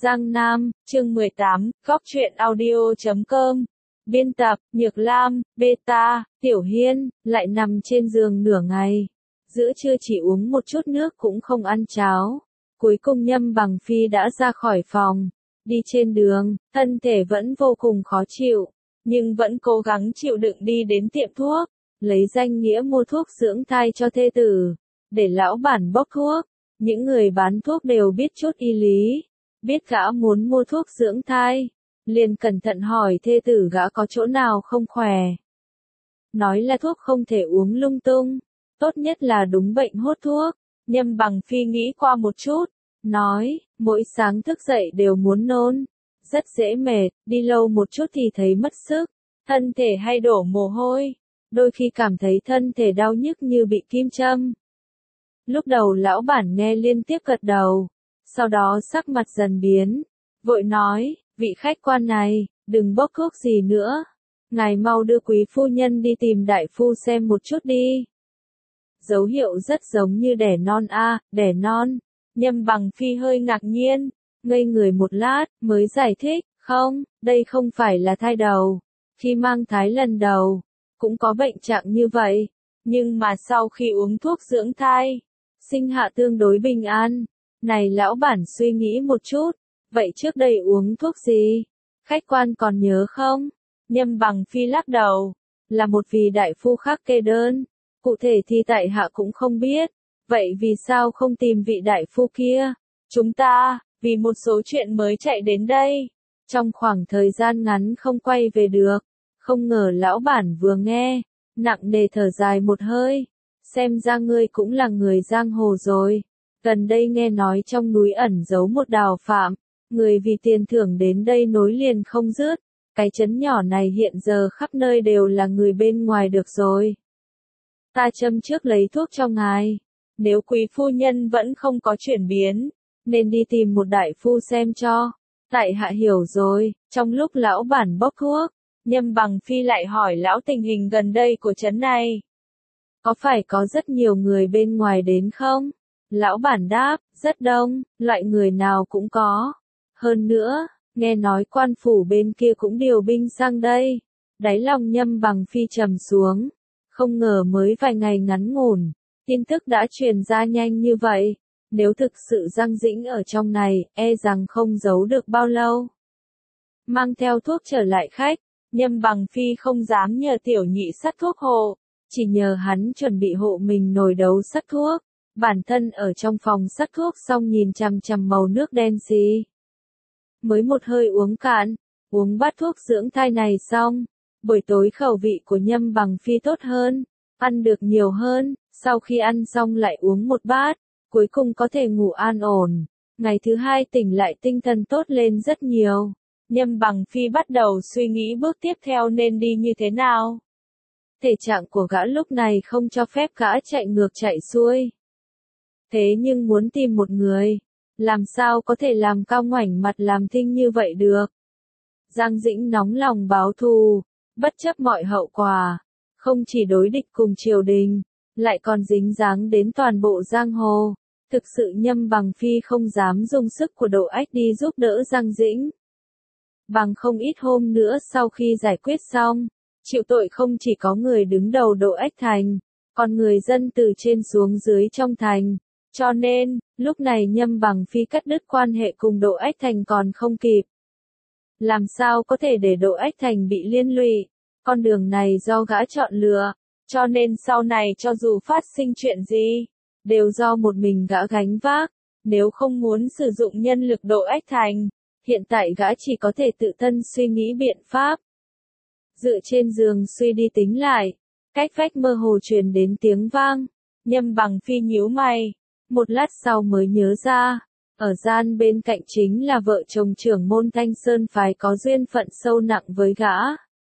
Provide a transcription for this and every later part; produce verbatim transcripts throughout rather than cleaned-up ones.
Giang Nam, chương mười tám, góc truyện audio chấm com. Biên tập, Nhược Lam, Beta, Tiểu Hiên, lại nằm trên giường nửa ngày. Giữa trưa chỉ uống một chút nước cũng không ăn cháo. Cuối cùng Nhâm Bằng Phi đã ra khỏi phòng. Đi trên đường, thân thể vẫn vô cùng khó chịu. Nhưng vẫn cố gắng chịu đựng đi đến tiệm thuốc. Lấy danh nghĩa mua thuốc dưỡng thai cho thê tử. Để lão bản bốc thuốc. Những người bán thuốc đều biết chút y lý. Biết gã muốn mua thuốc dưỡng thai. Liền cẩn thận hỏi thê tử gã có chỗ nào không khỏe. Nói là thuốc không thể uống lung tung. Tốt nhất là đúng bệnh hốt thuốc. Nhâm Bằng Phi nghĩ qua một chút. Nói, mỗi sáng thức dậy đều muốn nôn. Rất dễ mệt, đi lâu một chút thì thấy mất sức. Thân thể hay đổ mồ hôi. Đôi khi cảm thấy thân thể đau nhức như bị kim châm. Lúc đầu lão bản nghe liên tiếp gật đầu. Sau đó sắc mặt dần biến. Vội nói, vị khách quan này, đừng bốc thuốc gì nữa. Ngài mau đưa quý phu nhân đi tìm đại phu xem một chút đi. Dấu hiệu rất giống như đẻ non a, à, đẻ non. Nhâm Bằng Phi hơi ngạc nhiên, ngây người một lát, mới giải thích, không, đây không phải là thai đầu. Khi mang thai lần đầu, cũng có bệnh trạng như vậy. Nhưng mà sau khi uống thuốc dưỡng thai, sinh hạ tương đối bình an. Này lão bản suy nghĩ một chút, vậy trước đây uống thuốc gì? Khách quan còn nhớ không? Nhâm Bằng Phi lắc đầu, là một vị đại phu khác kê đơn. Cụ thể thì tại hạ cũng không biết. Vậy vì sao không tìm vị đại phu kia? Chúng ta, vì một số chuyện mới chạy đến đây. Trong khoảng thời gian ngắn không quay về được. Không ngờ lão bản vừa nghe, nặng nề thở dài một hơi. Xem ra ngươi cũng là người giang hồ rồi. Gần đây nghe nói trong núi ẩn giấu một đào phạm. Người vì tiền thưởng đến đây nối liền không dứt. Cái trấn nhỏ này hiện giờ khắp nơi đều là người bên ngoài được rồi. Ta châm trước lấy thuốc cho ngài. Nếu quý phu nhân vẫn không có chuyển biến, nên đi tìm một đại phu xem cho. Tại hạ hiểu rồi. Trong lúc lão bản bốc thuốc, Nhâm Bằng Phi lại hỏi lão tình hình gần đây của trấn này. Có phải có rất nhiều người bên ngoài đến không? Lão bản đáp, rất đông, loại người nào cũng có. Hơn nữa, nghe nói quan phủ bên kia cũng điều binh sang đây. Đáy lòng Nhâm Bằng Phi trầm xuống. Không ngờ mới vài ngày ngắn ngủn, tin tức đã truyền ra nhanh như vậy. Nếu thực sự Giang Dĩnh ở trong này, e rằng không giấu được bao lâu. Mang theo thuốc trở lại khách, Nhâm Bằng Phi không dám nhờ tiểu nhị sắt thuốc hộ. Chỉ nhờ hắn chuẩn bị hộ mình nồi đấu sắt thuốc. Bản thân ở trong phòng sắt thuốc xong nhìn chằm chằm màu nước đen xì. Mới một hơi uống cạn, uống bát thuốc dưỡng thai này xong. Buổi tối khẩu vị của Nhâm Bằng Phi tốt hơn, ăn được nhiều hơn, sau khi ăn xong lại uống một bát, cuối cùng có thể ngủ an ổn. Ngày thứ hai tỉnh lại tinh thần tốt lên rất nhiều. Nhâm Bằng Phi bắt đầu suy nghĩ bước tiếp theo nên đi như thế nào. Thể trạng của gã lúc này không cho phép gã chạy ngược chạy xuôi. Thế nhưng muốn tìm một người, làm sao có thể làm cao ngoảnh mặt làm thinh như vậy được. Giang Dĩnh nóng lòng báo thù, bất chấp mọi hậu quả, không chỉ đối địch cùng triều đình, lại còn dính dáng đến toàn bộ giang hồ. Thực sự Nhâm Bằng Phi không dám dùng sức của Độ Ách đi giúp đỡ Giang Dĩnh. Bằng không ít hôm nữa sau khi giải quyết xong, chịu tội không chỉ có người đứng đầu Độ Ách Thành, còn người dân từ trên xuống dưới trong thành. Cho nên, lúc này Nhâm Bằng Phi cắt đứt quan hệ cùng Độ Ách Thành còn không kịp. Làm sao có thể để Độ Ách Thành bị liên lụy? Con đường này do gã chọn lựa, cho nên sau này cho dù phát sinh chuyện gì, đều do một mình gã gánh vác. Nếu không muốn sử dụng nhân lực Độ Ách Thành, hiện tại gã chỉ có thể tự thân suy nghĩ biện pháp. Dựa trên giường suy đi tính lại, cách vách mơ hồ truyền đến tiếng vang. Nhâm Bằng Phi nhíu mày, một lát sau mới nhớ ra, ở gian bên cạnh chính là vợ chồng trưởng môn Thanh Sơn phái có duyên phận sâu nặng với gã.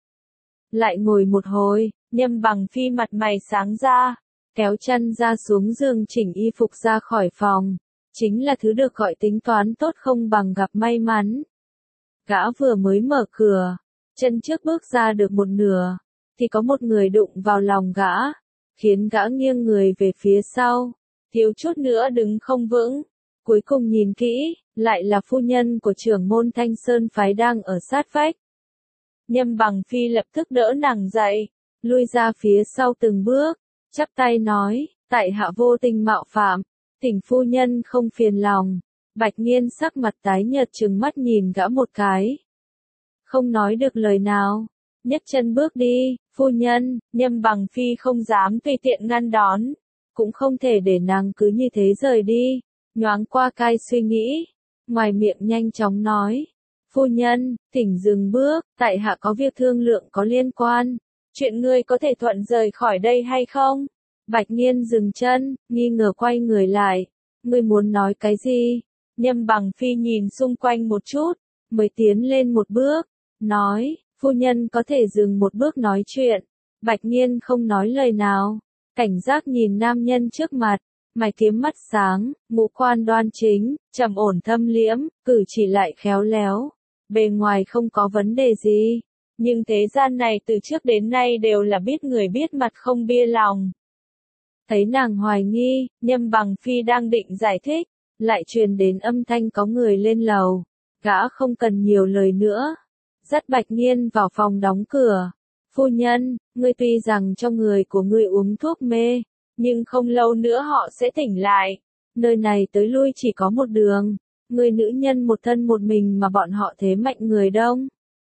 Lại ngồi một hồi, Nhâm Bằng Phi mặt mày sáng ra, kéo chân ra xuống giường chỉnh y phục ra khỏi phòng. Chính là thứ được gọi tính toán tốt không bằng gặp may mắn. Gã vừa mới mở cửa, chân trước bước ra được một nửa, thì có một người đụng vào lòng gã, khiến gã nghiêng người về phía sau, thiếu chút nữa đứng không vững. Cuối cùng nhìn kỹ, lại là phu nhân của trưởng môn Thanh Sơn phái đang ở sát vách. Nhâm Bằng Phi lập tức đỡ nàng dậy, lui ra phía sau từng bước, chắp tay nói, tại hạ vô tình mạo phạm, thỉnh phu nhân không phiền lòng. Bạch Nghiên sắc mặt tái nhợt trừng mắt nhìn gã một cái. Không nói được lời nào, nhấc chân bước đi, phu nhân, Nhâm Bằng Phi không dám tùy tiện ngăn đón, cũng không thể để nàng cứ như thế rời đi, nhoáng qua cai suy nghĩ, ngoài miệng nhanh chóng nói. Phu nhân, thỉnh dừng bước, tại hạ có việc thương lượng có liên quan, chuyện ngươi có thể thuận rời khỏi đây hay không? Bạch Nghiên dừng chân, nghi ngờ quay người lại, ngươi muốn nói cái gì? Nhâm Bằng Phi nhìn xung quanh một chút, mới tiến lên một bước, nói, phu nhân có thể dừng một bước nói chuyện. Bạch Nghiên không nói lời nào, cảnh giác nhìn nam nhân trước mặt, mày kiếm mắt sáng, ngũ quan đoan chính, trầm ổn thâm liễm, cử chỉ lại khéo léo, bề ngoài không có vấn đề gì, nhưng thế gian này từ trước đến nay đều là biết người biết mặt không bia lòng. Thấy nàng hoài nghi, Nhâm Bằng Phi đang định giải thích, lại truyền đến âm thanh có người lên lầu, gã không cần nhiều lời nữa, dắt Bạch Nghiên vào phòng đóng cửa. Phu nhân, ngươi tuy rằng trong người của ngươi uống thuốc mê, nhưng không lâu nữa họ sẽ tỉnh lại, nơi này tới lui chỉ có một đường, ngươi nữ nhân một thân một mình mà bọn họ thế mạnh người đông.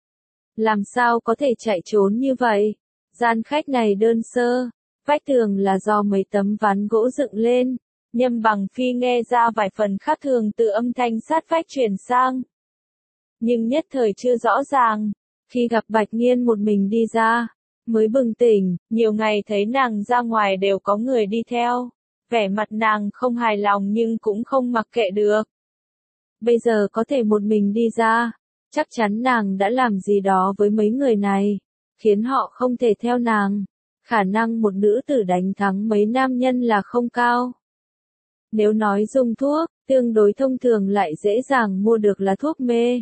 Làm sao có thể chạy trốn như vậy? Gian khách này đơn sơ, vách tường là do mấy tấm ván gỗ dựng lên. Nhâm Bằng Phi nghe ra vài phần khác thường từ âm thanh sát vách truyền sang. Nhưng nhất thời chưa rõ ràng, khi gặp Bạch Nghiên một mình đi ra, mới bừng tỉnh, nhiều ngày thấy nàng ra ngoài đều có người đi theo. Vẻ mặt nàng không hài lòng nhưng cũng không mặc kệ được. Bây giờ có thể một mình đi ra, chắc chắn nàng đã làm gì đó với mấy người này, khiến họ không thể theo nàng. Khả năng một nữ tử đánh thắng mấy nam nhân là không cao. Nếu nói dùng thuốc, tương đối thông thường lại dễ dàng mua được là thuốc mê.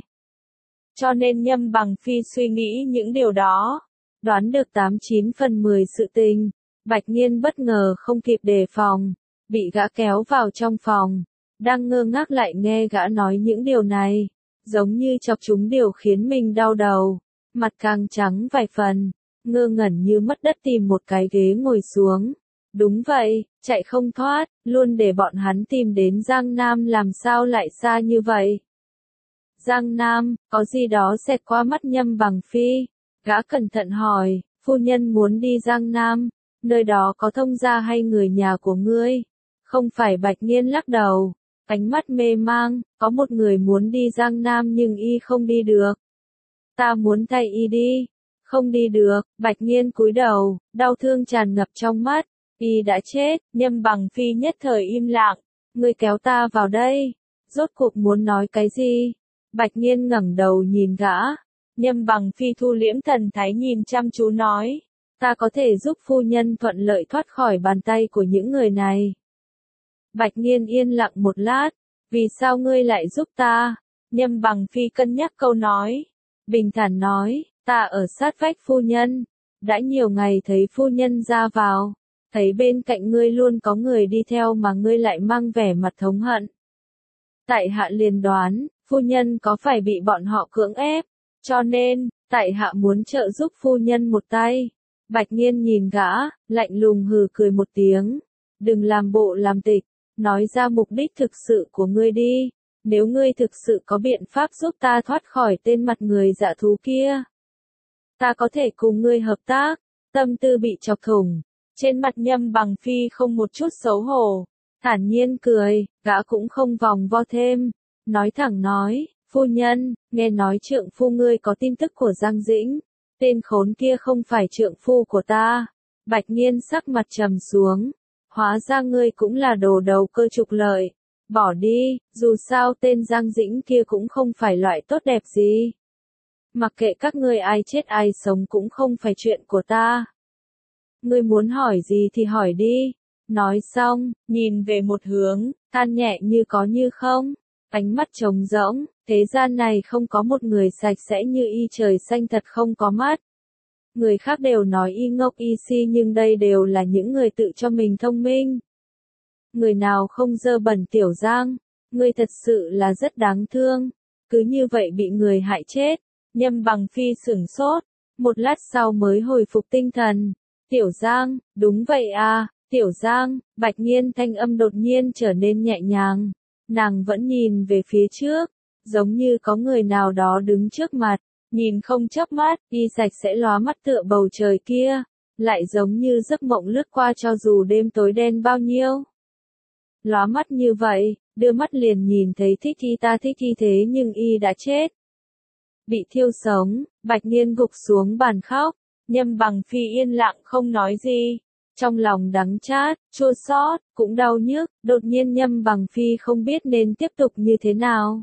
Cho nên Nhâm Bằng Phi suy nghĩ những điều đó, đoán được tám chín phần mười sự tình. Bạch Nghiên bất ngờ không kịp đề phòng, bị gã kéo vào trong phòng, đang ngơ ngác lại nghe gã nói những điều này, giống như chọc trúng điều khiến mình đau đầu, mặt càng trắng vài phần, ngơ ngẩn như mất đất tìm một cái ghế ngồi xuống. Đúng vậy, chạy không thoát, luôn để bọn hắn tìm đến Giang Nam làm sao lại xa như vậy. Giang Nam, có gì đó xẹt qua mắt Nhâm Bằng Phi, gã cẩn thận hỏi, phu nhân muốn đi Giang Nam, nơi đó có thông gia hay người nhà của ngươi? Không phải. Bạch Nghiên lắc đầu, ánh mắt mê mang, có một người muốn đi Giang Nam nhưng y không đi được. Ta muốn thay y đi, không đi được. Bạch Nghiên cúi đầu, đau thương tràn ngập trong mắt. Y đã chết. Nhâm Bằng Phi nhất thời im lặng, ngươi kéo ta vào đây, rốt cuộc muốn nói cái gì? Bạch Nghiên ngẩng đầu nhìn gã. Nhâm Bằng Phi thu liễm thần thái nhìn chăm chú nói, ta có thể giúp phu nhân thuận lợi thoát khỏi bàn tay của những người này. Bạch Nghiên yên lặng một lát, vì sao ngươi lại giúp ta? Nhâm Bằng Phi cân nhắc câu nói, bình thản nói, ta ở sát vách phu nhân, đã nhiều ngày thấy phu nhân ra vào, thấy bên cạnh ngươi luôn có người đi theo mà ngươi lại mang vẻ mặt thống hận. Tại hạ liền đoán, phu nhân có phải bị bọn họ cưỡng ép, cho nên, tại hạ muốn trợ giúp phu nhân một tay. Bạch Nghiên nhìn gã, lạnh lùng hừ cười một tiếng, đừng làm bộ làm tịch, nói ra mục đích thực sự của ngươi đi, nếu ngươi thực sự có biện pháp giúp ta thoát khỏi tên mặt người dạ thú kia. Ta có thể cùng ngươi hợp tác. Tâm tư bị chọc thủng, trên mặt Nhâm Bằng Phi không một chút xấu hổ, thản nhiên cười, gã cũng không vòng vo thêm, nói thẳng nói, phu nhân, nghe nói trượng phu ngươi có tin tức của Giang Dĩnh, tên khốn kia không phải trượng phu của ta. Bạch Nghiên sắc mặt trầm xuống, hóa ra ngươi cũng là đồ đầu cơ trục lợi, bỏ đi, dù sao tên Giang Dĩnh kia cũng không phải loại tốt đẹp gì. Mặc kệ các ngươi ai chết ai sống cũng không phải chuyện của ta. Ngươi muốn hỏi gì thì hỏi đi. Nói xong, nhìn về một hướng, than nhẹ như có như không, ánh mắt trống rỗng, thế gian này không có một người sạch sẽ như y, trời xanh thật không có mắt. Người khác đều nói y ngốc y si nhưng đây đều là những người tự cho mình thông minh. Người nào không dơ bẩn Tiểu Giang, ngươi thật sự là rất đáng thương, cứ như vậy bị người hại chết. Nhâm Bằng Phi sửng sốt, một lát sau mới hồi phục tinh thần. Tiểu Giang, đúng vậy à, Tiểu Giang, Bạch Nghiên thanh âm đột nhiên trở nên nhẹ nhàng. Nàng vẫn nhìn về phía trước, giống như có người nào đó đứng trước mặt, nhìn không chớp mắt, y sạch sẽ lóa mắt tựa bầu trời kia, lại giống như giấc mộng lướt qua cho dù đêm tối đen bao nhiêu. Lóa mắt như vậy, đưa mắt liền nhìn thấy Thích Y, ta thích y thế nhưng y đã chết. Bị thiêu sống, Bạch Nghiên gục xuống bàn khóc, Nhâm Bằng Phi yên lặng không nói gì. Trong lòng đắng chát, chua xót, cũng đau nhức, đột nhiên Nhâm Bằng Phi không biết nên tiếp tục như thế nào.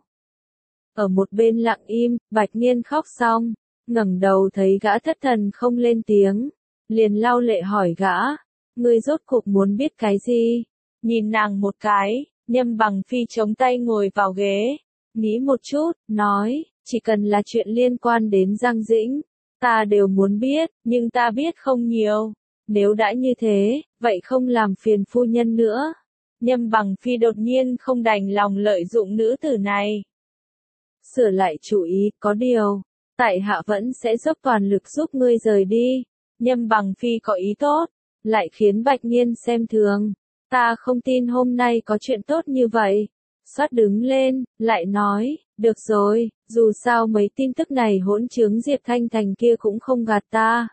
Ở một bên lặng im, Bạch Nghiên khóc xong, ngẩng đầu thấy gã thất thần không lên tiếng, liền lau lệ hỏi gã, ngươi rốt cuộc muốn biết cái gì? Nhìn nàng một cái, Nhâm Bằng Phi chống tay ngồi vào ghế, nghĩ một chút, nói, chỉ cần là chuyện liên quan đến Giang Dĩnh, ta đều muốn biết, nhưng ta biết không nhiều. Nếu đã như thế, vậy không làm phiền phu nhân nữa. Nhâm Bằng Phi đột nhiên không đành lòng lợi dụng nữ tử này. Sửa lại chủ ý, có điều, tại hạ vẫn sẽ dốc toàn lực giúp ngươi rời đi. Nhâm Bằng Phi có ý tốt, lại khiến Bạch Nghiên xem thường. Ta không tin hôm nay có chuyện tốt như vậy. Xoát đứng lên, lại nói, được rồi, dù sao mấy tin tức này hỗn trướng Diệp Thanh Thành kia cũng không gạt ta.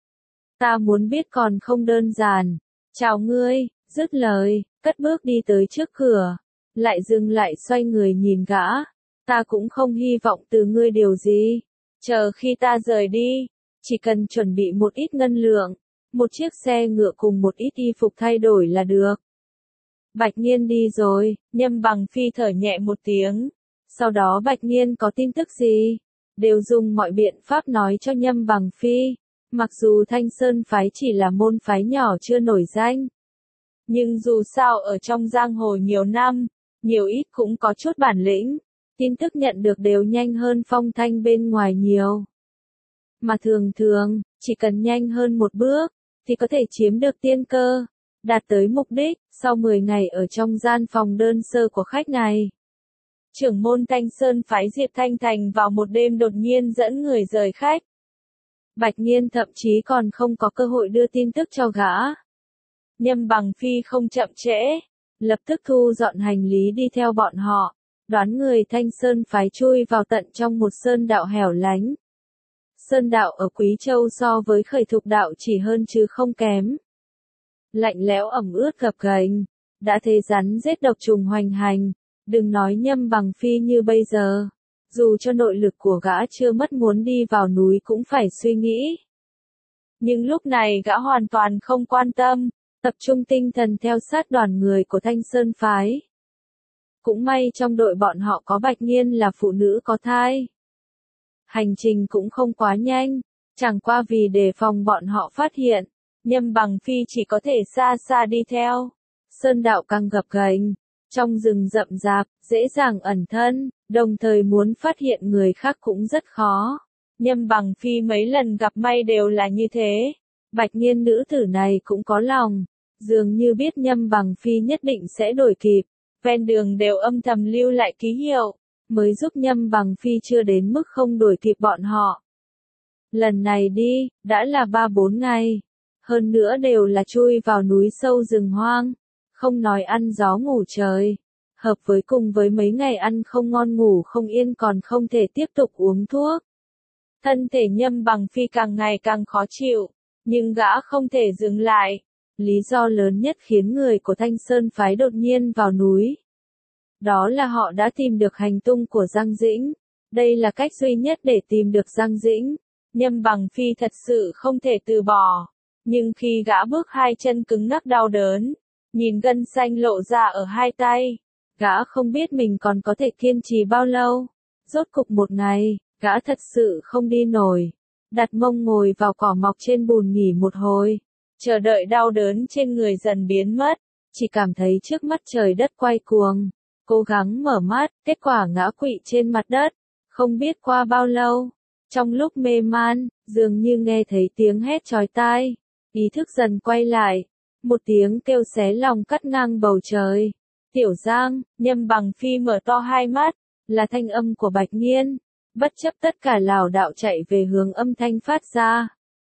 Ta muốn biết còn không đơn giản. Chào ngươi, dứt lời, cất bước đi tới trước cửa, lại dừng lại xoay người nhìn gã. Ta cũng không hy vọng từ ngươi điều gì. Chờ khi ta rời đi, chỉ cần chuẩn bị một ít ngân lượng, một chiếc xe ngựa cùng một ít y phục thay đổi là được. Bạch Nghiên đi rồi, Nhâm Bằng Phi thở nhẹ một tiếng. Sau đó Bạch Nghiên có tin tức gì, đều dùng mọi biện pháp nói cho Nhâm Bằng Phi. Mặc dù Thanh Sơn phái chỉ là môn phái nhỏ chưa nổi danh, nhưng dù sao ở trong giang hồ nhiều năm, nhiều ít cũng có chút bản lĩnh, tin tức nhận được đều nhanh hơn phong thanh bên ngoài nhiều. Mà thường thường, chỉ cần nhanh hơn một bước, thì có thể chiếm được tiên cơ, đạt tới mục đích, sau mười ngày ở trong gian phòng đơn sơ của khách này. Trưởng môn Thanh Sơn phái Diệp Thanh Thành vào một đêm đột nhiên dẫn người rời khách. Bạch Nghiên thậm chí còn không có cơ hội đưa tin tức cho gã. Nhâm Bằng Phi không chậm trễ, lập tức thu dọn hành lý đi theo bọn họ, đoán người Thanh Sơn phái chui vào tận trong một sơn đạo hẻo lánh. Sơn đạo ở Quý Châu so với Khởi Thục đạo chỉ hơn chứ không kém. Lạnh lẽo ẩm ướt gập ghềnh, đã thế rắn rết độc trùng hoành hành, đừng nói Nhâm Bằng Phi như bây giờ. Dù cho nội lực của gã chưa mất muốn đi vào núi cũng phải suy nghĩ. Nhưng lúc này gã hoàn toàn không quan tâm, tập trung tinh thần theo sát đoàn người của Thanh Sơn phái. Cũng may trong đội bọn họ có Bạch Nghiên là phụ nữ có thai. Hành trình cũng không quá nhanh, chẳng qua vì đề phòng bọn họ phát hiện, Nhâm Bằng Phi chỉ có thể xa xa đi theo. Sơn đạo càng gập ghềnh, trong rừng rậm rạp, dễ dàng ẩn thân, đồng thời muốn phát hiện người khác cũng rất khó. Nhâm Bằng Phi mấy lần gặp may đều là như thế. Bạch Nghiên nữ tử này cũng có lòng, dường như biết Nhâm Bằng Phi nhất định sẽ đuổi kịp, ven đường đều âm thầm lưu lại ký hiệu, mới giúp Nhâm Bằng Phi chưa đến mức không đuổi kịp bọn họ. Lần này đi, đã là ba bốn ngày, hơn nữa đều là chui vào núi sâu rừng hoang, không nói ăn gió ngủ trời. Hợp với cùng với mấy ngày ăn không ngon ngủ không yên còn không thể tiếp tục uống thuốc. Thân thể Nhâm Bằng Phi càng ngày càng khó chịu, nhưng gã không thể dừng lại. Lý do lớn nhất khiến người của Thanh Sơn phái đột nhiên vào núi. Đó là họ đã tìm được hành tung của Giang Dĩnh. Đây là cách duy nhất để tìm được Giang Dĩnh. Nhâm Bằng Phi thật sự không thể từ bỏ. Nhưng khi gã bước hai chân cứng ngắc đau đớn, nhìn gân xanh lộ ra ở hai tay, gã không biết mình còn có thể kiên trì bao lâu. Rốt cục một ngày, gã thật sự không đi nổi. Đặt mông ngồi vào cỏ mọc trên bùn nghỉ một hồi. Chờ đợi đau đớn trên người dần biến mất. Chỉ cảm thấy trước mắt trời đất quay cuồng. Cố gắng mở mắt, kết quả ngã quỵ trên mặt đất. Không biết qua bao lâu. Trong lúc mê man, dường như nghe thấy tiếng hét chói tai. Ý thức dần quay lại. Một tiếng kêu xé lòng cắt ngang bầu trời. Tiểu Giang, Nhâm Bằng Phi mở to hai mắt, là thanh âm của Bạch Nghiên, bất chấp tất cả lảo đảo chạy về hướng âm thanh phát ra.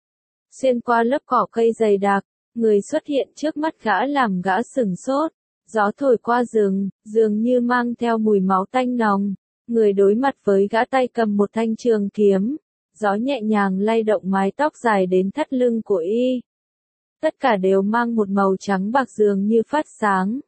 Xuyên qua lớp cỏ cây dày đặc, người xuất hiện trước mắt gã làm gã sửng sốt, gió thổi qua rừng, dường như mang theo mùi máu tanh nồng, người đối mặt với gã tay cầm một thanh trường kiếm, gió nhẹ nhàng lay động mái tóc dài đến thắt lưng của y. Tất cả đều mang một màu trắng bạc dường như phát sáng.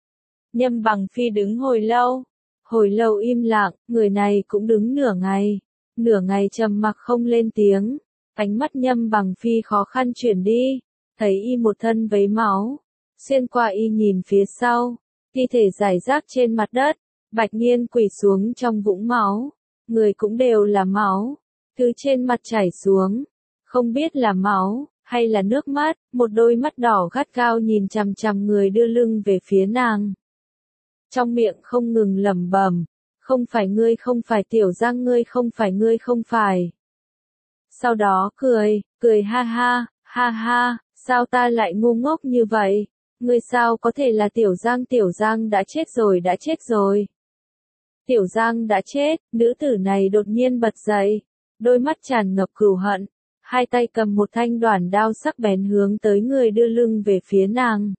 Nhâm Bằng Phi đứng hồi lâu, hồi lâu im lặng, người này cũng đứng nửa ngày, nửa ngày trầm mặc không lên tiếng, ánh mắt Nhâm Bằng Phi khó khăn chuyển đi, thấy y một thân vấy máu, xuyên qua y nhìn phía sau, thi thể rải rác trên mặt đất, Bạch Nghiên quỳ xuống trong vũng máu, người cũng đều là máu, thứ trên mặt chảy xuống, không biết là máu, hay là nước mắt, một đôi mắt đỏ gắt gao nhìn chằm chằm người đưa lưng về phía nàng. Trong miệng không ngừng lẩm bẩm, không phải ngươi, không phải Tiểu Giang, ngươi không phải, ngươi không phải. Sau đó cười, cười ha ha, ha ha, sao ta lại ngu ngốc như vậy, ngươi sao có thể là Tiểu Giang, Tiểu Giang đã chết rồi, đã chết rồi. Tiểu Giang đã chết, nữ tử này đột nhiên bật dậy, đôi mắt tràn ngập cừu hận, hai tay cầm một thanh đoản đao sắc bén hướng tới người đưa lưng về phía nàng.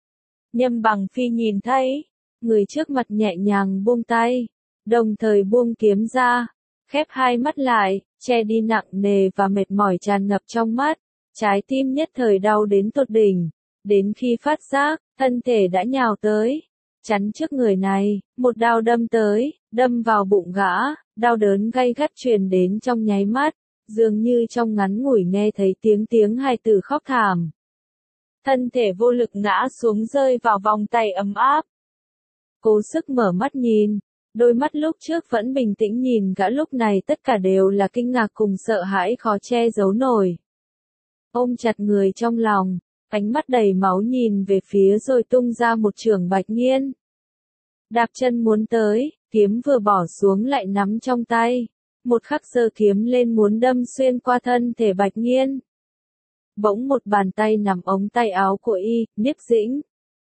Nhâm Bằng Phi nhìn thấy, người trước mặt nhẹ nhàng buông tay, đồng thời buông kiếm ra, khép hai mắt lại, che đi nặng nề và mệt mỏi tràn ngập trong mắt, trái tim nhất thời đau đến tột đỉnh, đến khi phát giác, thân thể đã nhào tới, chắn trước người này, một đao đâm tới, đâm vào bụng gã, đau đớn gay gắt truyền đến trong nháy mắt, dường như trong ngắn ngủi nghe thấy tiếng tiếng hài tử khóc thảm. Thân thể vô lực ngã xuống rơi vào vòng tay ấm áp. Cố sức mở mắt nhìn, đôi mắt lúc trước vẫn bình tĩnh nhìn gã lúc này tất cả đều là kinh ngạc cùng sợ hãi khó che giấu nổi. Ôm chặt người trong lòng, ánh mắt đầy máu nhìn về phía rồi tung ra một chưởng Bạch Nghiên. Đạp chân muốn tới, kiếm vừa bỏ xuống lại nắm trong tay, một khắc giơ kiếm lên muốn đâm xuyên qua thân thể Bạch Nghiên. Bỗng một bàn tay nắm ống tay áo của y, Niếp Dĩnh.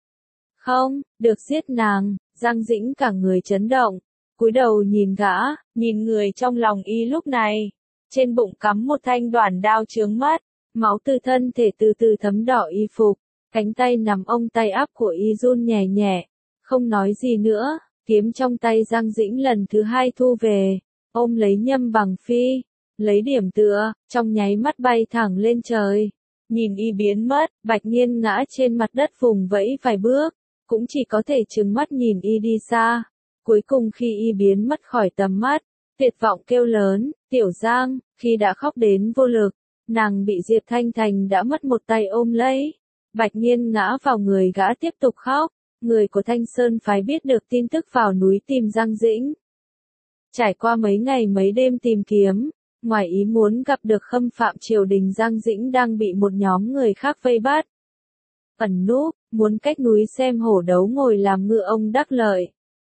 Không, được giết nàng, Giang Dĩnh cả người chấn động, cúi đầu nhìn gã, nhìn người trong lòng y lúc này, trên bụng cắm một thanh đoản đao chướng mắt, máu từ thân thể từ từ thấm đỏ y phục, cánh tay nắm ông tay áp của y run nhẹ nhẹ, không nói gì nữa, kiếm trong tay Giang Dĩnh lần thứ hai thu về, ôm lấy Nhâm Bằng Phi, lấy điểm tựa, trong nháy mắt bay thẳng lên trời. Nhìn y biến mất, Bạch Nghiên ngã trên mặt đất vùng vẫy vài bước, cũng chỉ có thể trừng mắt nhìn y đi xa. Cuối cùng khi y biến mất khỏi tầm mắt, tuyệt vọng kêu lớn, Tiểu Giang, khi đã khóc đến vô lực, nàng bị Diệp Thanh Thành đã mất một tay ôm lấy. Bạch Nghiên ngã vào người gã tiếp tục khóc, người của Thanh Sơn phái biết được tin tức vào núi tìm Giang Dĩnh. Trải qua mấy ngày mấy đêm tìm kiếm, ngoài ý muốn gặp được khâm phạm triều đình Giang Dĩnh đang bị một nhóm người khác vây bắt. Ẩn núp, muốn cách núi xem hổ đấu ngồi làm ngựa ông đắc lợi.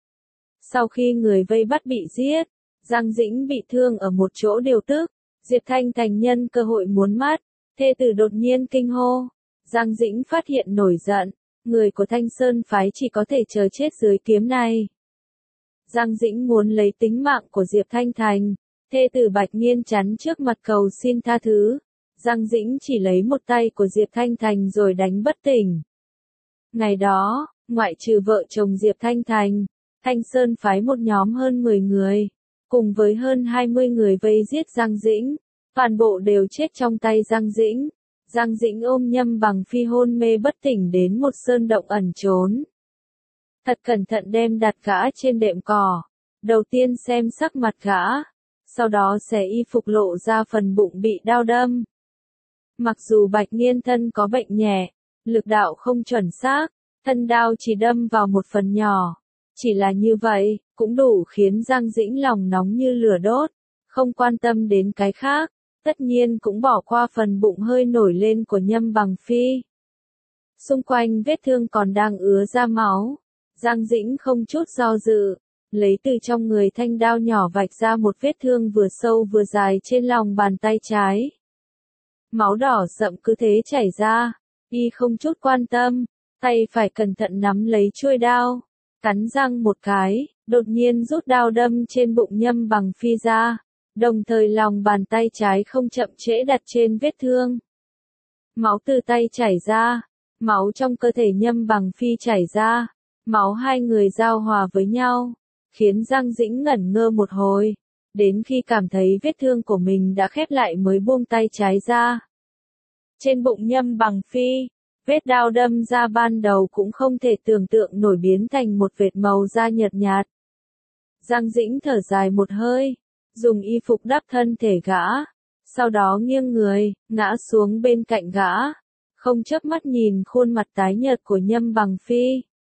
Sau khi người vây bắt bị giết, Giang Dĩnh bị thương ở một chỗ điều tức, Diệp Thanh Thành nhân cơ hội muốn mắt, thê tử đột nhiên kinh hô. Giang Dĩnh phát hiện nổi giận, người của Thanh Sơn phái chỉ có thể chờ chết dưới kiếm này. Giang Dĩnh muốn lấy tính mạng của Diệp Thanh Thành, thê tử Bạch Nghiên chắn trước mặt cầu xin tha thứ. Giang Dĩnh chỉ lấy một tay của Diệp Thanh Thành rồi đánh bất tỉnh. Ngày đó, ngoại trừ vợ chồng Diệp Thanh Thành, Thanh Sơn phái một nhóm hơn mười người, cùng với hơn hai mươi người vây giết Giang Dĩnh, toàn bộ đều chết trong tay Giang Dĩnh. Giang Dĩnh ôm Nhâm Bằng Phi hôn mê bất tỉnh đến một sơn động ẩn trốn. Thật cẩn thận đem đặt gã trên đệm cỏ, đầu tiên xem sắc mặt gã, sau đó xẻ y phục lộ ra phần bụng bị đao đâm. Mặc dù Bạch Nghiên thân có bệnh nhẹ, lực đạo không chuẩn xác, thân đao chỉ đâm vào một phần nhỏ, chỉ là như vậy, cũng đủ khiến Giang Dĩnh lòng nóng như lửa đốt, không quan tâm đến cái khác, tất nhiên cũng bỏ qua phần bụng hơi nổi lên của Nhâm Bằng Phi. Xung quanh vết thương còn đang ứa ra máu, Giang Dĩnh không chút do dự, lấy từ trong người thanh đao nhỏ vạch ra một vết thương vừa sâu vừa dài trên lòng bàn tay trái. Máu đỏ sậm cứ thế chảy ra, y không chút quan tâm, tay phải cẩn thận nắm lấy chuôi đao, cắn răng một cái, đột nhiên rút đao đâm trên bụng Nhâm Bằng Phi ra, đồng thời lòng bàn tay trái không chậm trễ đặt trên vết thương. Máu từ tay chảy ra, máu trong cơ thể Nhâm Bằng Phi chảy ra, máu hai người giao hòa với nhau, khiến Giang Dĩnh ngẩn ngơ một hồi, đến khi cảm thấy vết thương của mình đã khép lại mới buông tay trái ra. Trên bụng Nhâm Bằng Phi, vết đao đâm ra ban đầu cũng không thể tưởng tượng nổi biến thành một vệt màu da nhợt nhạt. Giang Dĩnh thở dài một hơi, dùng y phục đắp thân thể gã, sau đó nghiêng người, ngã xuống bên cạnh gã, không chớp mắt nhìn khuôn mặt tái nhợt của Nhâm Bằng Phi.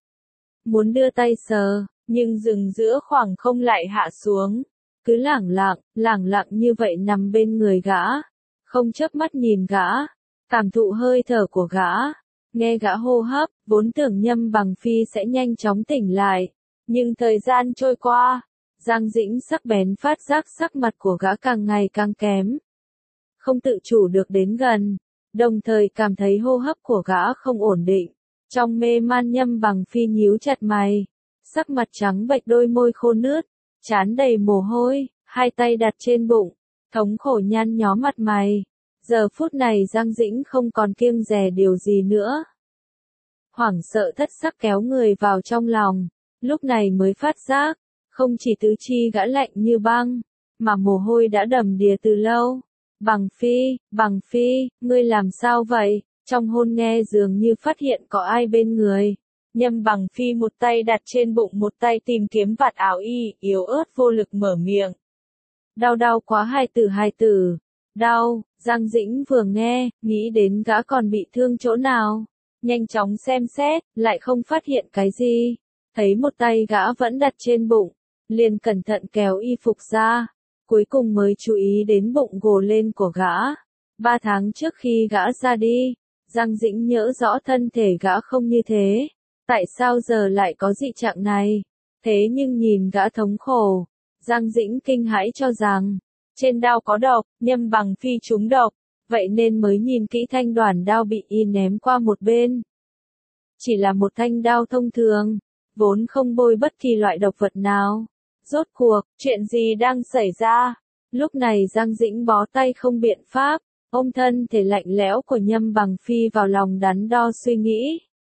Muốn đưa tay sờ, nhưng dừng giữa khoảng không lại hạ xuống, cứ lẳng lặng, lẳng lặng như vậy nằm bên người gã, không chớp mắt nhìn gã, cảm thụ hơi thở của gã, nghe gã hô hấp, vốn tưởng Nhâm Bằng Phi sẽ nhanh chóng tỉnh lại, nhưng thời gian trôi qua, Giang Dĩnh sắc bén phát giác sắc mặt của gã càng ngày càng kém. Không tự chủ được đến gần, đồng thời cảm thấy hô hấp của gã không ổn định. Trong mê man Nhâm Bằng Phi nhíu chặt mày, sắc mặt trắng bệch, đôi môi khô nướt, trán đầy mồ hôi, hai tay đặt trên bụng, thống khổ nhăn nhó mặt mày. Giờ phút này Giang Dĩnh không còn kiêng dè điều gì nữa. Hoảng sợ thất sắc kéo người vào trong lòng, lúc này mới phát giác, không chỉ tứ chi gã lạnh như băng, mà mồ hôi đã đầm đìa từ lâu. Bằng Phi, Bằng Phi, ngươi làm sao vậy? Trong hôn nghe dường như phát hiện có ai bên người. Nhâm Bằng Phi một tay đặt trên bụng, một tay tìm kiếm vạt áo y, yếu ớt vô lực mở miệng. Đau đau quá, hai từ hai từ. Đau. Giang Dĩnh vừa nghe, nghĩ đến gã còn bị thương chỗ nào. Nhanh chóng xem xét, lại không phát hiện cái gì. Thấy một tay gã vẫn đặt trên bụng, liền cẩn thận kéo y phục ra. Cuối cùng mới chú ý đến bụng gồ lên của gã. Ba tháng trước khi gã ra đi, Giang Dĩnh nhớ rõ thân thể gã không như thế. Tại sao giờ lại có dị trạng này? Thế nhưng nhìn gã thống khổ, Giang Dĩnh kinh hãi cho rằng, trên đao có độc, Nhâm Bằng Phi trúng độc, vậy nên mới nhìn kỹ thanh đoản đao bị y ném qua một bên. Chỉ là một thanh đao thông thường, vốn không bôi bất kỳ loại độc vật nào. Rốt cuộc, chuyện gì đang xảy ra? Lúc này Giang Dĩnh bó tay không biện pháp, ôm thân thể lạnh lẽo của Nhâm Bằng Phi vào lòng đắn đo suy nghĩ.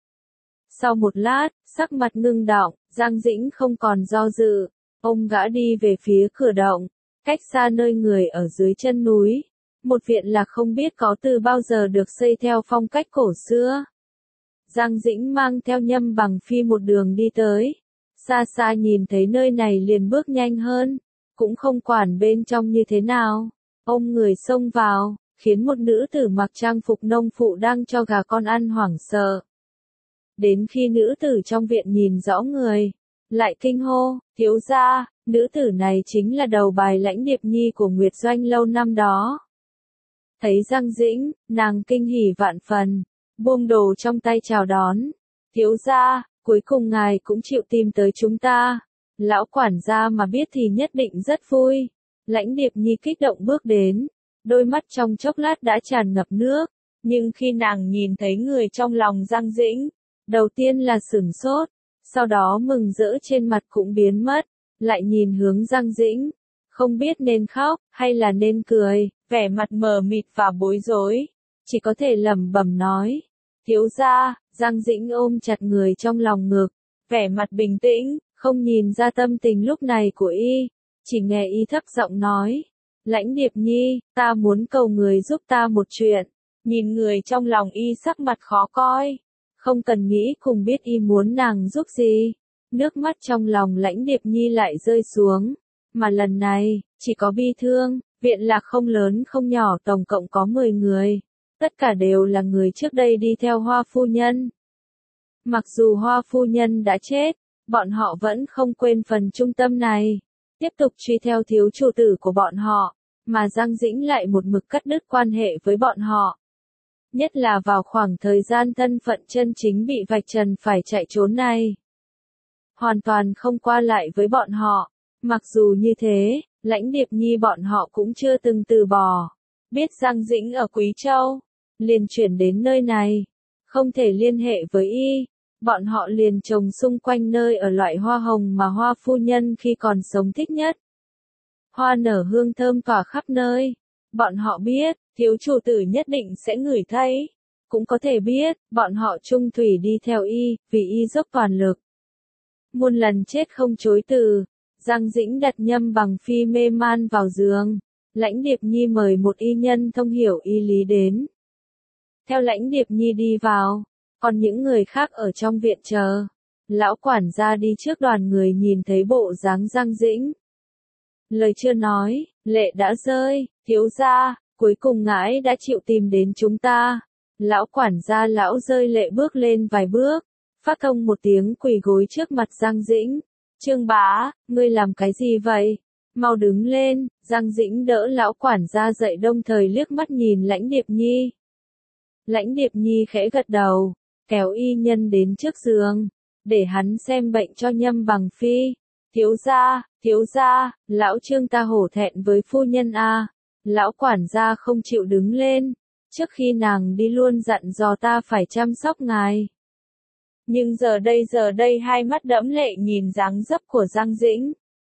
Sau một lát, sắc mặt ngưng đọng, Giang Dĩnh không còn do dự, ôm gã đi về phía cửa động, cách xa nơi người ở dưới chân núi. Một viện lạc không biết có từ bao giờ được xây theo phong cách cổ xưa. Giang Dĩnh mang theo Nhâm Bằng Phi một đường đi tới. Xa xa nhìn thấy nơi này liền bước nhanh hơn, cũng không quản bên trong như thế nào. Ôm người xông vào, khiến một nữ tử mặc trang phục nông phụ đang cho gà con ăn hoảng sợ. Đến khi nữ tử trong viện nhìn rõ người, lại kinh hô, thiếu gia, nữ tử này chính là đầu bài Lãnh Điệp Nhi của Nguyệt Doanh lâu năm đó. Thấy Giang Dĩnh, nàng kinh hỉ vạn phần, buông đồ trong tay chào đón. Thiếu gia, cuối cùng ngài cũng chịu tìm tới chúng ta. Lão quản gia mà biết thì nhất định rất vui. Lãnh Điệp Nhi kích động bước đến, đôi mắt trong chốc lát đã tràn ngập nước, nhưng khi nàng nhìn thấy người trong lòng Giang Dĩnh, đầu tiên là sửng sốt, sau đó mừng rỡ trên mặt cũng biến mất, lại nhìn hướng Giang Dĩnh, không biết nên khóc hay là nên cười, vẻ mặt mờ mịt và bối rối, chỉ có thể lẩm bẩm nói, thiếu gia. Giang Dĩnh ôm chặt người trong lòng ngực, vẻ mặt bình tĩnh, không nhìn ra tâm tình lúc này của y, chỉ nghe y thấp giọng nói, Lãnh Điệp Nhi, ta muốn cầu người giúp ta một chuyện. Nhìn người trong lòng y sắc mặt khó coi, không cần nghĩ cùng biết y muốn nàng giúp gì. Nước mắt trong lòng Lãnh Điệp Nhi lại rơi xuống, mà lần này, chỉ có bi thương. Viện lạc không lớn không nhỏ, tổng cộng có mười người. Tất cả đều là người trước đây đi theo Hoa phu nhân. Mặc dù Hoa phu nhân đã chết, bọn họ vẫn không quên phần trung tâm này, tiếp tục truy theo thiếu chủ tử của bọn họ, mà Giang Dĩnh lại một mực cắt đứt quan hệ với bọn họ. Nhất là vào khoảng thời gian thân phận chân chính bị vạch trần phải chạy trốn này. Hoàn toàn không qua lại với bọn họ, mặc dù như thế, Lãnh Điệp Nhi bọn họ cũng chưa từng từ bỏ. Biết Giang Dĩnh ở Quý Châu, liền chuyển đến nơi này, không thể liên hệ với y, bọn họ liền trồng xung quanh nơi ở loại hoa hồng mà Hoa phu nhân khi còn sống thích nhất. Hoa nở hương thơm tỏa khắp nơi. Bọn họ biết, thiếu chủ tử nhất định sẽ ngửi thấy. Cũng có thể biết, bọn họ trung thủy đi theo y, vì y dốc toàn lực. Muôn lần chết không chối từ. Giang Dĩnh đặt Nhâm Bằng Phi mê man vào giường. Lãnh Điệp Nhi mời một y nhân thông hiểu y lý đến. Theo Lãnh Điệp Nhi đi vào, còn những người khác ở trong viện chờ. Lão quản gia đi trước đoàn người nhìn thấy bộ dáng Giang Dĩnh. Lời chưa nói, lệ đã rơi, thiếu gia, cuối cùng ngài đã chịu tìm đến chúng ta. Lão quản gia lão rơi lệ bước lên vài bước, phát thông một tiếng quỳ gối trước mặt Giang Dĩnh. Trương bá, ngươi làm cái gì vậy? Mau đứng lên. Giang Dĩnh đỡ lão quản gia dậy đồng thời liếc mắt nhìn Lãnh Điệp Nhi. Lãnh Điệp Nhi khẽ gật đầu, kéo y nhân đến trước giường, để hắn xem bệnh cho Nhâm Bằng Phi. Thiếu gia, thiếu gia, lão Trương ta hổ thẹn với phu nhân a. Lão quản gia không chịu đứng lên, trước khi nàng đi luôn dặn dò ta phải chăm sóc ngài. Nhưng giờ đây giờ đây hai mắt đẫm lệ nhìn dáng dấp của Giang Dĩnh.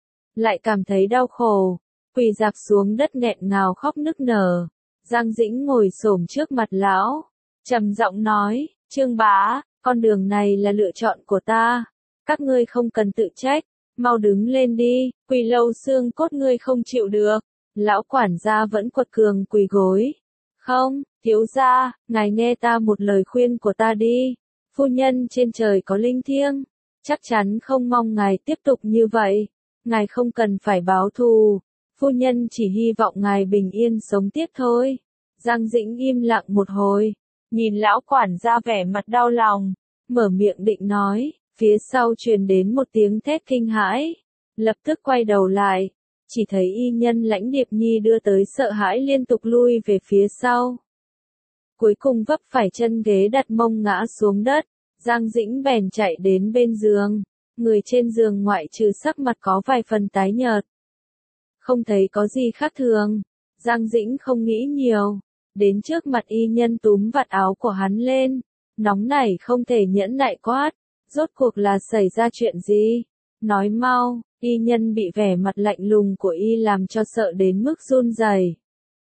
Lại cảm thấy đau khổ, quỳ dạp xuống đất nghẹn ngào khóc nức nở. Giang Dĩnh ngồi xổm trước mặt lão, trầm giọng nói, Trương bá, con đường này là lựa chọn của ta, các ngươi không cần tự trách, mau đứng lên đi, quỳ lâu xương cốt ngươi không chịu được. Lão quản gia vẫn quật cường quỳ gối. Không, thiếu gia, ngài nghe ta một lời khuyên của ta đi, phu nhân trên trời có linh thiêng, chắc chắn không mong ngài tiếp tục như vậy, ngài không cần phải báo thù. Phu nhân chỉ hy vọng ngài bình yên sống tiếp thôi. Giang Dĩnh im lặng một hồi, nhìn lão quản gia vẻ mặt đau lòng, mở miệng định nói, phía sau truyền đến một tiếng thét kinh hãi, lập tức quay đầu lại, chỉ thấy y nhân Lãnh Điệp Nhi đưa tới sợ hãi liên tục lui về phía sau. Cuối cùng vấp phải chân ghế đặt mông ngã xuống đất, Giang Dĩnh bèn chạy đến bên giường, người trên giường ngoại trừ sắc mặt có vài phần tái nhợt. Không thấy có gì khác thường, Giang Dĩnh không nghĩ nhiều, đến trước mặt y nhân túm vạt áo của hắn lên, nóng nảy không thể nhẫn nại quát, rốt cuộc là xảy ra chuyện gì? Nói mau. Y nhân bị vẻ mặt lạnh lùng của y làm cho sợ đến mức run rẩy.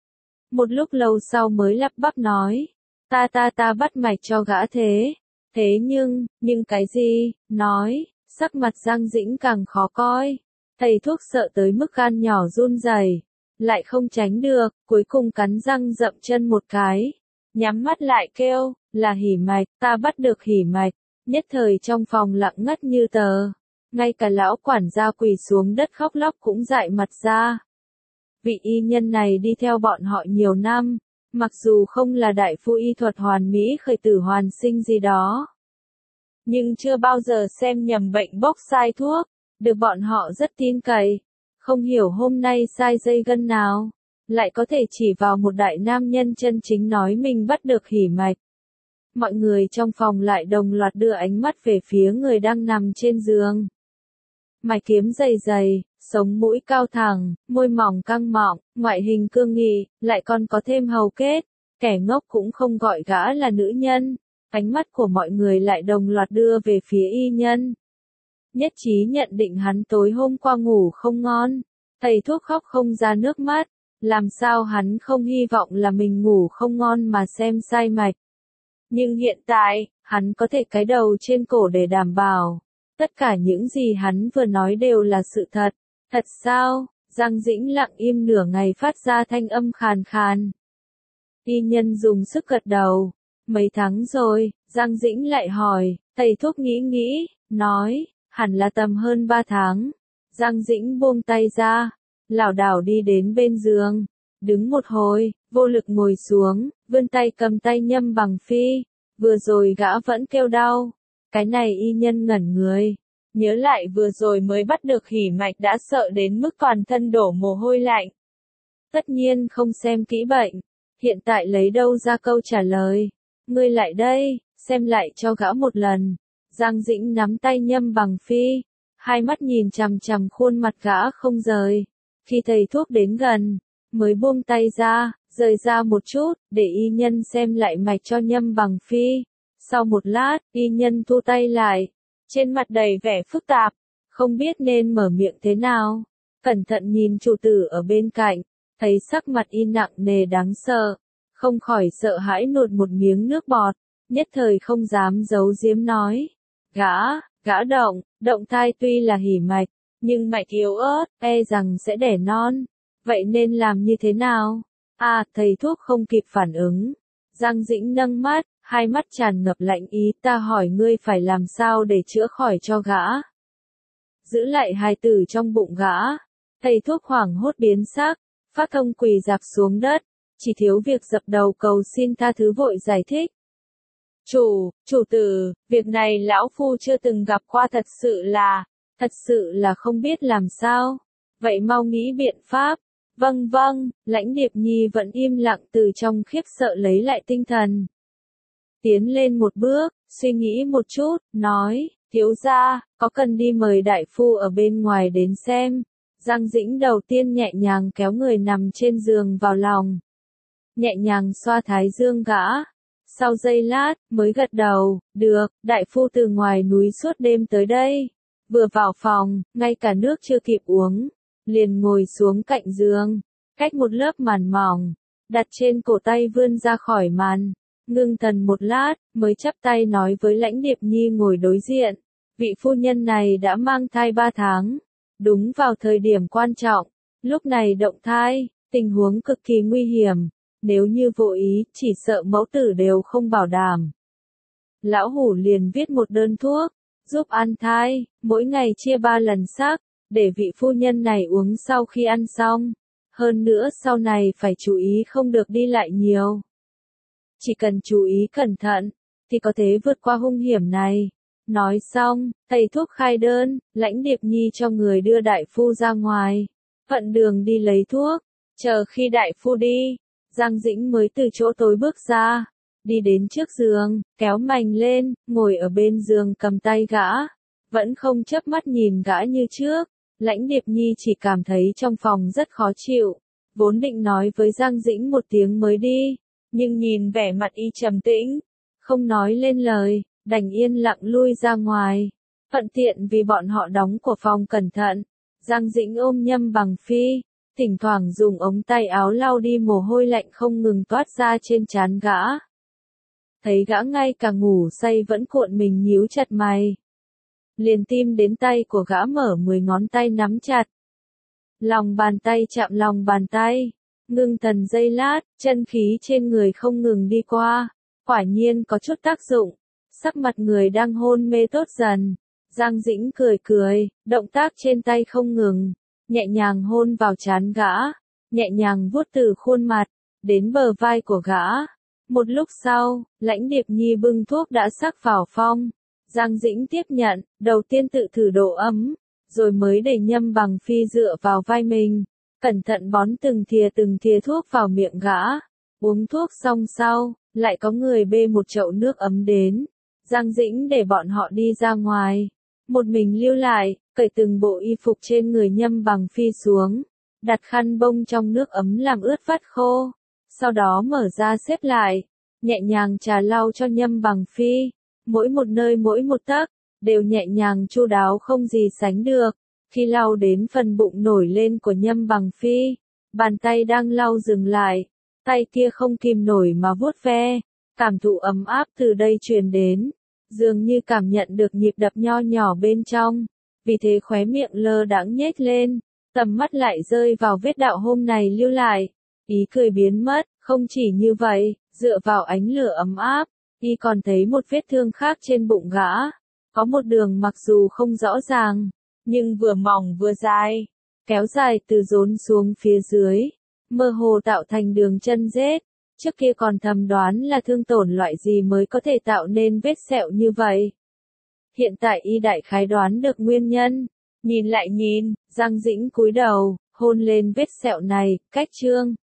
Một lúc lâu sau mới lắp bắp nói, ta ta ta bắt mạch cho gã thế, thế nhưng, nhưng cái gì, nói, sắc mặt Giang Dĩnh càng khó coi, thầy thuốc sợ tới mức gan nhỏ run rẩy, lại không tránh được, cuối cùng cắn răng dậm chân một cái, nhắm mắt lại kêu, là hỉ mạch, ta bắt được hỉ mạch, nhất thời trong phòng lặng ngắt như tờ. Ngay cả lão quản gia quỳ xuống đất khóc lóc cũng dại mặt ra. Vị y nhân này đi theo bọn họ nhiều năm, mặc dù không là đại phu y thuật hoàn mỹ khởi tử hoàn sinh gì đó, nhưng chưa bao giờ xem nhầm bệnh bốc sai thuốc, được bọn họ rất tin cậy. Không hiểu hôm nay sai dây gân nào, lại có thể chỉ vào một đại nam nhân chân chính nói mình bắt được hỉ mạch. Mọi người trong phòng lại đồng loạt đưa ánh mắt về phía người đang nằm trên giường. Mày kiếm dày dày, sống mũi cao thẳng, môi mỏng căng mọng, ngoại hình cương nghị, lại còn có thêm hầu kết. Kẻ ngốc cũng không gọi gã là nữ nhân. Ánh mắt của mọi người lại đồng loạt đưa về phía y nhân. Nhất trí nhận định hắn tối hôm qua ngủ không ngon. Thầy thuốc khóc không ra nước mắt. Làm sao hắn không hy vọng là mình ngủ không ngon mà xem sai mạch. Nhưng hiện tại, hắn có thể cái đầu trên cổ để đảm bảo. Tất cả những gì hắn vừa nói đều là sự thật. Thật sao? Giang Dĩnh lặng im nửa ngày phát ra thanh âm khàn khàn. Y nhân dùng sức gật đầu. Mấy tháng rồi, Giang Dĩnh lại hỏi, thầy thuốc nghĩ nghĩ, nói, hẳn là tầm hơn ba tháng. Giang Dĩnh buông tay ra, lảo đảo đi đến bên giường, đứng một hồi, vô lực ngồi xuống, vươn tay cầm tay Nhâm Bằng Phi. Vừa rồi gã vẫn kêu đau. Cái này y nhân ngẩn người, nhớ lại vừa rồi mới bắt được hỉ mạch đã sợ đến mức toàn thân đổ mồ hôi lạnh. Tất nhiên không xem kỹ bệnh, hiện tại lấy đâu ra câu trả lời. Ngươi lại đây, xem lại cho gã một lần. Giang Dĩnh nắm tay Nhâm Bằng Phi, hai mắt nhìn chằm chằm khuôn mặt gã không rời. Khi thầy thuốc đến gần, mới buông tay ra, rời ra một chút, để y nhân xem lại mạch cho Nhâm Bằng Phi. Sau một lát, y nhân thu tay lại, trên mặt đầy vẻ phức tạp, không biết nên mở miệng thế nào. Cẩn thận nhìn chủ tử ở bên cạnh, thấy sắc mặt y nặng nề đáng sợ, không khỏi sợ hãi nuốt một miếng nước bọt, nhất thời không dám giấu giếm nói. Gã, gã động, động thai tuy là hỉ mạch, nhưng mạch yếu ớt, e rằng sẽ đẻ non. Vậy nên làm như thế nào? À, thầy thuốc không kịp phản ứng. Giang Dĩnh nâng mắt, hai mắt tràn ngập lạnh ý, ta hỏi ngươi phải làm sao để chữa khỏi cho gã. Giữ lại hài tử trong bụng gã. Thầy thuốc hoảng hốt biến sắc, phát thông quỳ dạp xuống đất, chỉ thiếu việc dập đầu cầu xin tha thứ vội giải thích. Chủ, chủ tử, việc này lão phu chưa từng gặp qua, thật sự là, thật sự là không biết làm sao. Vậy mau nghĩ biện pháp. Vâng vâng, Lãnh Điệp Nhi vẫn im lặng từ trong khiếp sợ lấy lại tinh thần. Tiến lên một bước, suy nghĩ một chút, nói, thiếu gia, có cần đi mời đại phu ở bên ngoài đến xem. Giang Dĩnh đầu tiên nhẹ nhàng kéo người nằm trên giường vào lòng. Nhẹ nhàng xoa thái dương gã. Sau giây lát, mới gật đầu, được, đại phu từ ngoài núi suốt đêm tới đây. Vừa vào phòng, ngay cả nước chưa kịp uống, liền ngồi xuống cạnh giường, cách một lớp màn mỏng, đặt trên cổ tay vươn ra khỏi màn, ngưng thần một lát, mới chắp tay nói với Lãnh Điệp Nhi ngồi đối diện. Vị phu nhân này đã mang thai ba tháng, đúng vào thời điểm quan trọng, lúc này động thai, tình huống cực kỳ nguy hiểm, nếu như vô ý, chỉ sợ mẫu tử đều không bảo đảm. Lão Hủ liền viết một đơn thuốc, giúp ăn thai, mỗi ngày chia ba lần sắc, để vị phu nhân này uống sau khi ăn xong. Hơn nữa sau này phải chú ý không được đi lại nhiều. Chỉ cần chú ý cẩn thận, thì có thể vượt qua hung hiểm này. Nói xong, thầy thuốc khai đơn, Lãnh Điệp Nhi cho người đưa đại phu ra ngoài. Thuận đường đi lấy thuốc, chờ khi đại phu đi, Giang Dĩnh mới từ chỗ tối bước ra. Đi đến trước giường, kéo mành lên, ngồi ở bên giường cầm tay gã. Vẫn không chớp mắt nhìn gã như trước. Lãnh Điệp Nhi chỉ cảm thấy trong phòng rất khó chịu. Vốn định nói với Giang Dĩnh một tiếng mới đi, nhưng nhìn vẻ mặt y trầm tĩnh, không nói lên lời, đành yên lặng lui ra ngoài. Thuận tiện vì bọn họ đóng của phòng cẩn thận, Giang Dĩnh ôm Nhâm Bằng Phi, thỉnh thoảng dùng ống tay áo lau đi mồ hôi lạnh không ngừng toát ra trên trán gã. Thấy gã ngay cả ngủ say vẫn cuộn mình nhíu chặt mày. Liền tim đến tay của gã mở mười ngón tay nắm chặt. Lòng bàn tay chạm lòng bàn tay, ngưng thần giây lát, chân khí trên người không ngừng đi qua, quả nhiên có chút tác dụng. Sắc mặt người đang hôn mê tốt dần. Giang Dĩnh cười cười, động tác trên tay không ngừng, nhẹ nhàng hôn vào trán gã, nhẹ nhàng vuốt từ khuôn mặt, đến bờ vai của gã. Một lúc sau, Lãnh Điệp Nhi bưng thuốc đã sắc vào phong. Giang Dĩnh tiếp nhận, đầu tiên tự thử độ ấm, rồi mới để Nhâm Bằng Phi dựa vào vai mình, cẩn thận bón từng thìa từng thìa thuốc vào miệng gã. Uống thuốc xong sau, lại có người bê một chậu nước ấm đến. Giang Dĩnh để bọn họ đi ra ngoài, một mình lưu lại, cởi từng bộ y phục trên người Nhâm Bằng Phi xuống, đặt khăn bông trong nước ấm làm ướt vắt khô, sau đó mở ra xếp lại, nhẹ nhàng trà lau cho Nhâm Bằng Phi, mỗi một nơi mỗi một tấc, đều nhẹ nhàng chu đáo không gì sánh được. Khi lau đến phần bụng nổi lên của Nhâm Bằng Phi, bàn tay đang lau dừng lại, tay kia không kìm nổi mà vuốt ve, cảm thụ ấm áp từ đây truyền đến, dường như cảm nhận được nhịp đập nho nhỏ bên trong, vì thế khóe miệng lơ đãng nhếch lên, tầm mắt lại rơi vào vết đạo hôm này lưu lại, ý cười biến mất. Không chỉ như vậy, dựa vào ánh lửa ấm áp, y còn thấy một vết thương khác trên bụng gã, có một đường mặc dù không rõ ràng, nhưng vừa mỏng vừa dài, kéo dài từ rốn xuống phía dưới, mơ hồ tạo thành đường chân rết. Trước kia còn thầm đoán là thương tổn loại gì mới có thể tạo nên vết sẹo như vậy. Hiện tại y đại khái đoán được nguyên nhân. Nhìn lại nhìn, Giang Dĩnh cúi đầu, hôn lên vết sẹo này, cách chương.